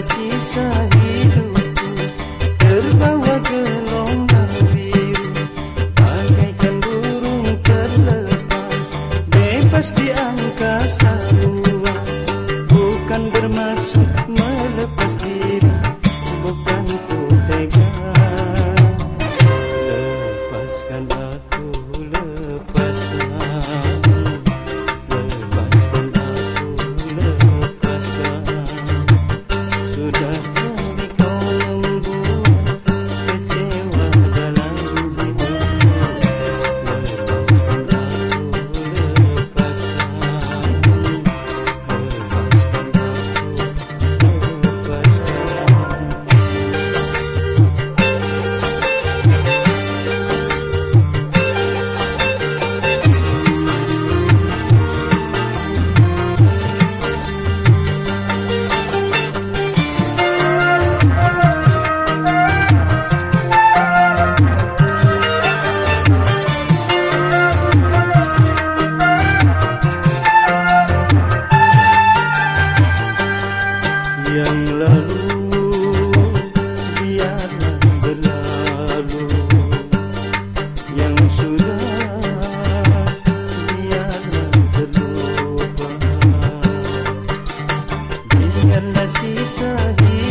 sisa hidupku terbawa gelombang biru, bagaikan burung terlepas, bebas di angkasa luas. Bukan bermaksud melepas diri, bukan ku tega. Lepaskan aku, lepaskan. Lepaskan aku, lepaskan. Sudah kali kau membuat kecewa dalam hidupku. Lepaskan aku, lepaskan. Yang lalu biarlah berlalu, yang sudah biarlah terlupa. Biarlah sisa hidup